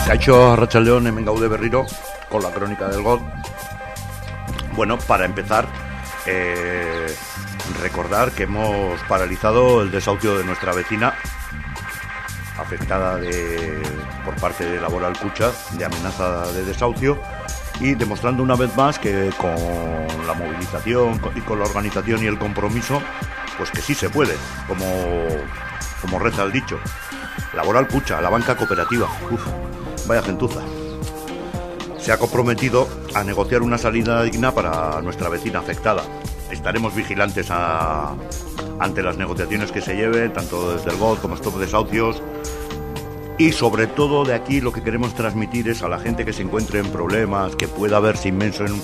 Kaixo Arratsaldeon, hemen gaude berriro con la crónica del GOT. Bueno, para empezar, recordar que hemos paralizado el desahucio de nuestra vecina afectada por parte de Laboral Kutxa, de amenaza de desahucio, y demostrando una vez más que con la movilización y con la organización y el compromiso, pues que sí se puede, como reza el dicho. Laboral Kutxa, la banca cooperativa, vaya gentuza, se ha comprometido a negociar una salida digna para nuestra vecina afectada. Estaremos vigilantes ante las negociaciones que se lleven, tanto desde el GOT como Stop Desahucios. Y sobre todo de aquí lo que queremos transmitir es a la gente que se encuentre en problemas, que pueda verse inmenso en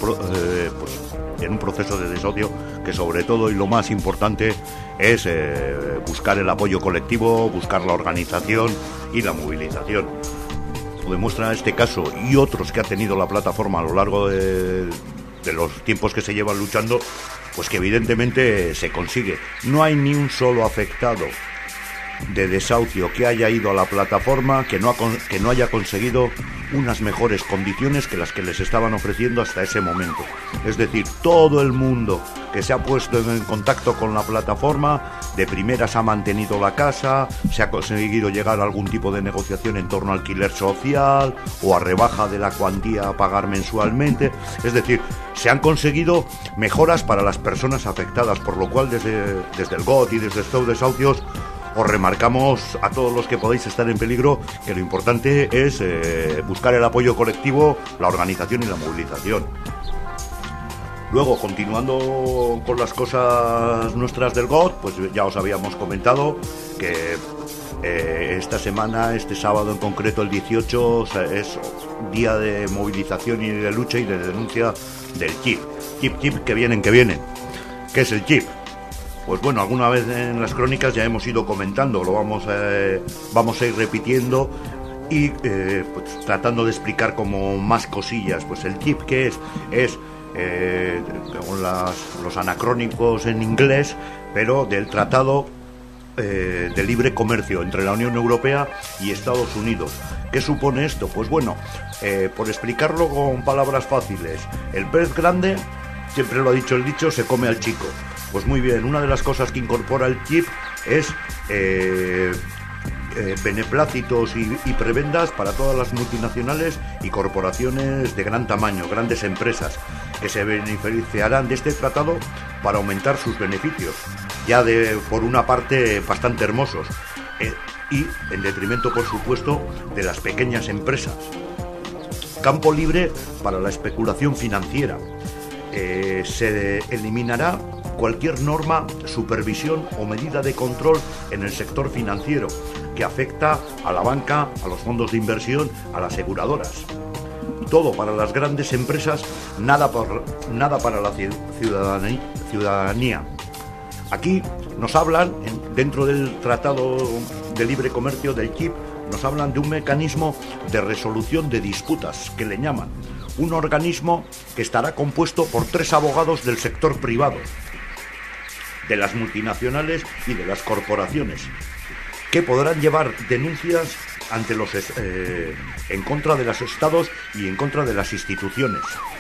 un proceso de desahucio, que sobre todo y lo más importante es buscar el apoyo colectivo, buscar la organización y la movilización. Lo demuestra este caso y otros que ha tenido la plataforma a lo largo de los tiempos que se llevan luchando, pues que evidentemente se consigue. No hay ni un solo afectado de desahucio que haya ido a la plataforma que no haya conseguido unas mejores condiciones que las que les estaban ofreciendo hasta ese momento. Es decir, todo el mundo que se ha puesto en contacto con la plataforma de primeras ha mantenido la casa, se ha conseguido llegar a algún tipo de negociación en torno a alquiler social o a rebaja de la cuantía a pagar mensualmente. Es decir, se han conseguido mejoras para las personas afectadas, por lo cual desde el GOT y desde Stop Desahucios os remarcamos a todos los que podéis estar en peligro que lo importante es buscar el apoyo colectivo, la organización y la movilización. Luego, continuando con las cosas nuestras del GOT, pues ya os habíamos comentado que esta semana, este sábado en concreto, el 18, es día de movilización y de lucha y de denuncia del CHIP. CHIP, que vienen. ¿Qué es el CHIP? Pues bueno, alguna vez en las crónicas ya hemos ido comentando, lo vamos a ir repitiendo y pues, tratando de explicar como más cosillas. Pues el CHIP, ¿qué es con los anacrónicos en inglés, pero del Tratado de Libre Comercio entre la Unión Europea y Estados Unidos. ¿Qué supone esto? Pues bueno, por explicarlo con palabras fáciles, el pez grande, siempre lo ha dicho el dicho, se come al chico. Pues muy bien, una de las cosas que incorpora el CHIP es beneplácitos y prebendas para todas las multinacionales y corporaciones de gran tamaño, grandes empresas, que se beneficiarán de este tratado para aumentar sus beneficios, ya por una parte bastante hermosos, y en detrimento, por supuesto, de las pequeñas empresas. Campo libre para la especulación financiera. Se eliminará cualquier norma, supervisión o medida de control en el sector financiero que afecta a la banca, a los fondos de inversión, a las aseguradoras. Todo para las grandes empresas, nada para la ciudadanía. Aquí nos hablan, dentro del Tratado de Libre Comercio del CHIP, nos hablan de un mecanismo de resolución de disputas, que le llaman. Un organismo que estará compuesto por 3 abogados del sector privado, de las multinacionales y de las corporaciones, que podrán llevar denuncias ante en contra de los estados y en contra de las instituciones.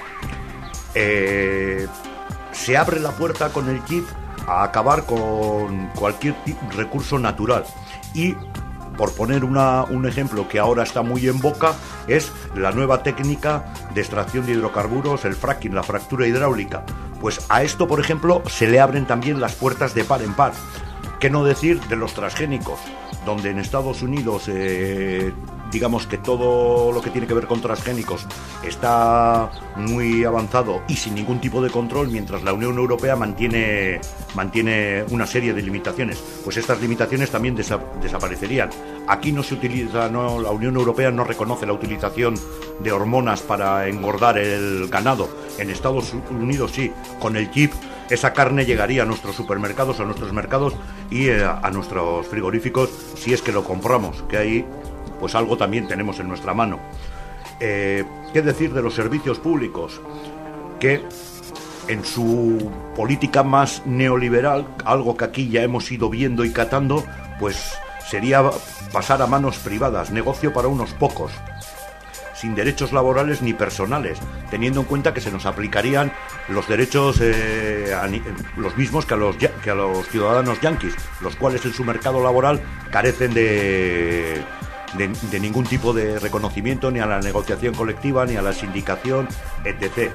Se abre la puerta con el CHIP a acabar con cualquier recurso natural y, por poner un ejemplo que ahora está muy en boca, es la nueva técnica de extracción de hidrocarburos, el fracking, la fractura hidráulica. Pues a esto, por ejemplo, se le abren también las puertas de par en par. ¿Qué no decir de los transgénicos? Donde en Estados Unidos, digamos que todo lo que tiene que ver con transgénicos está muy avanzado y sin ningún tipo de control, mientras la Unión Europea mantiene una serie de limitaciones. Pues estas limitaciones también desaparecerían. Aquí no se utiliza, la Unión Europea no reconoce la utilización de hormonas para engordar el ganado. En Estados Unidos sí. Con el CHIP, esa carne llegaría a nuestros supermercados, a nuestros mercados y a nuestros frigoríficos, si es que lo compramos, que ahí pues algo también tenemos en nuestra mano. ¿Qué decir de los servicios públicos? Que en su política más neoliberal, algo que aquí ya hemos ido viendo y catando, pues sería pasar a manos privadas, negocio para unos pocos. sin derechos laborales ni personales, teniendo en cuenta que se nos aplicarían los derechos los mismos que a los ciudadanos yanquis, los cuales en su mercado laboral carecen de ningún tipo de reconocimiento, ni a la negociación colectiva, ni a la sindicación, etc.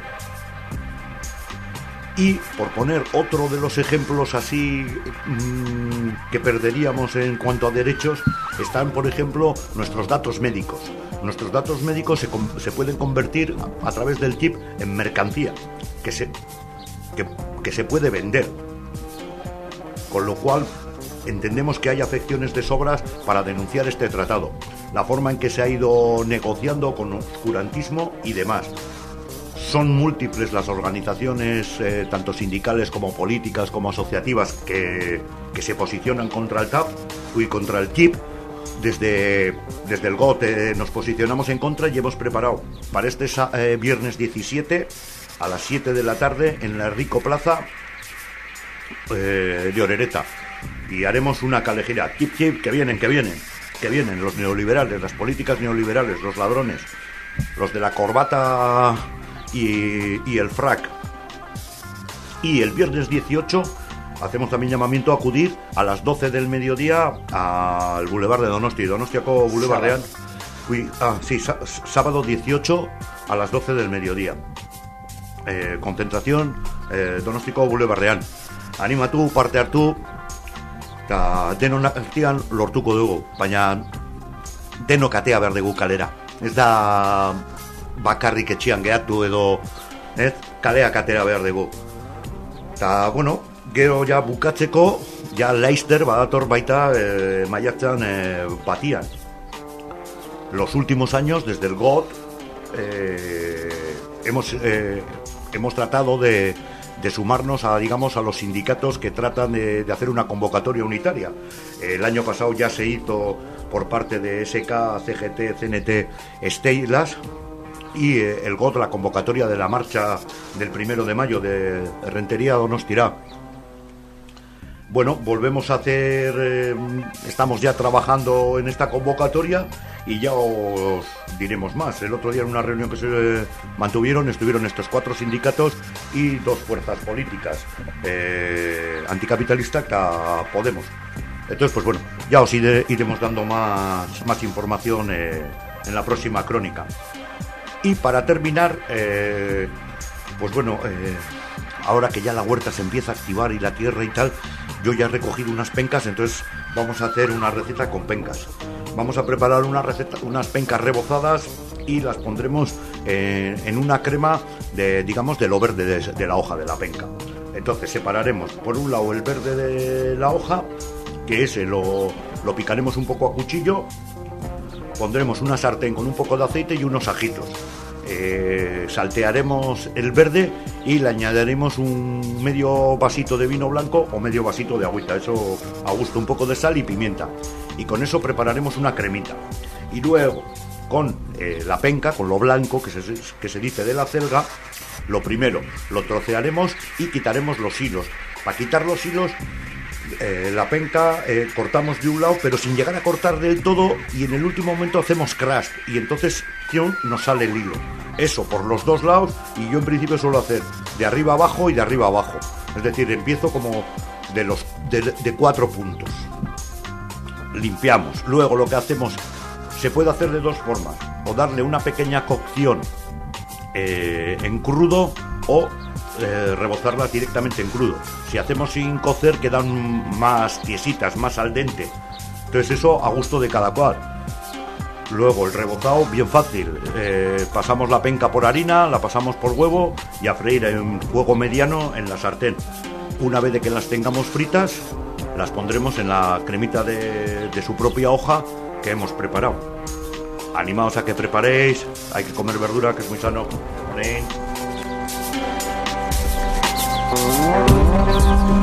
Y por poner otro de los ejemplos así que perderíamos en cuanto a derechos, están, por ejemplo, nuestros datos médicos. Nuestros datos médicos se pueden convertir a través del chip en mercancía que se puede vender. Con lo cual entendemos que hay afecciones de sobras para denunciar este tratado, la forma en que se ha ido negociando con oscurantismo y demás. Son múltiples las organizaciones, tanto sindicales como políticas como asociativas, que se posicionan contra el TAP y contra el chip. Desde el GOT nos posicionamos en contra y hemos preparado para este viernes 17 a las 7 de la tarde en la Rico Plaza de Orereta. Y haremos una calejera. Chip, chip, que vienen los neoliberales, las políticas neoliberales, los ladrones, los de la corbata y el frac. Y el viernes 18 hacemos también llamamiento a acudir a las 12 del mediodía al Boulevard de Donosti, Donostiako Boulevardean. Sábado 18 a las 12 del mediodía. Concentración Donostiako Boulevardean. Animatu, parte hartu, eta denon artean lortuko dugu, baina denok atea behar dugu kalera. Ez da bakarrik etxean gehatu edo kaleak atera behar dugu. Eta, bueno, gero ja bukatzeko, ja Leister badator baita maiatzan batian. Los últimos años, desde el GOT, hemos tratado de sumarnos a los sindicatos que tratan de hacer una convocatoria unitaria. El año pasado ya se hizo por parte de SK, CGT, CNT, Steilas, y el GOT la convocatoria de la marcha del 1 de mayo de Rentería Donostia. Bueno, volvemos a hacer, estamos ya trabajando en esta convocatoria y ya os diremos más. El otro día en una reunión que se mantuvieron estuvieron estos 4 sindicatos y 2 fuerzas políticas, anticapitalista que Podemos. Entonces, pues bueno, ya os iremos dando más información en la próxima crónica. Y para terminar, pues bueno, ahora que ya la huerta se empieza a activar y la tierra y tal, yo ya he recogido unas pencas, entonces vamos a hacer una receta con pencas. Vamos a preparar unas pencas rebozadas y las pondremos en una crema de lo verde de la hoja de la penca. Entonces separaremos por un lado el verde de la hoja, que ese lo picaremos un poco a cuchillo, pondremos una sartén con un poco de aceite y unos ajitos. Saltearemos el verde y le añadiremos un medio vasito de vino blanco o medio vasito de agüita, eso a gusto, un poco de sal y pimienta, y con eso prepararemos una cremita. Y luego con la penca, con lo blanco que se dice de la celga, lo primero lo trocearemos y quitaremos los hilos. Para quitar los hilos, la penca cortamos de un lado, pero sin llegar a cortar del todo, y en el último momento hacemos crash y entonces nos sale el hilo. Eso por los dos lados, y yo en principio suelo hacer de arriba abajo y de arriba abajo, es decir, empiezo como de 4 puntos. Limpiamos. Luego lo que hacemos, se puede hacer de 2 formas: o darle una pequeña cocción en crudo, o rebozarla directamente en crudo. Si hacemos sin cocer, quedan más tiesitas, más al dente. Entonces eso a gusto de cada cual. Luego el rebozado, bien fácil. Pasamos la penca por harina, la pasamos por huevo y a freír en fuego mediano en la sartén. Una vez de que las tengamos fritas, las pondremos en la cremita de su propia hoja que hemos preparado. Animaos a que preparéis, hay que comer verdura, que es muy sano. Amén.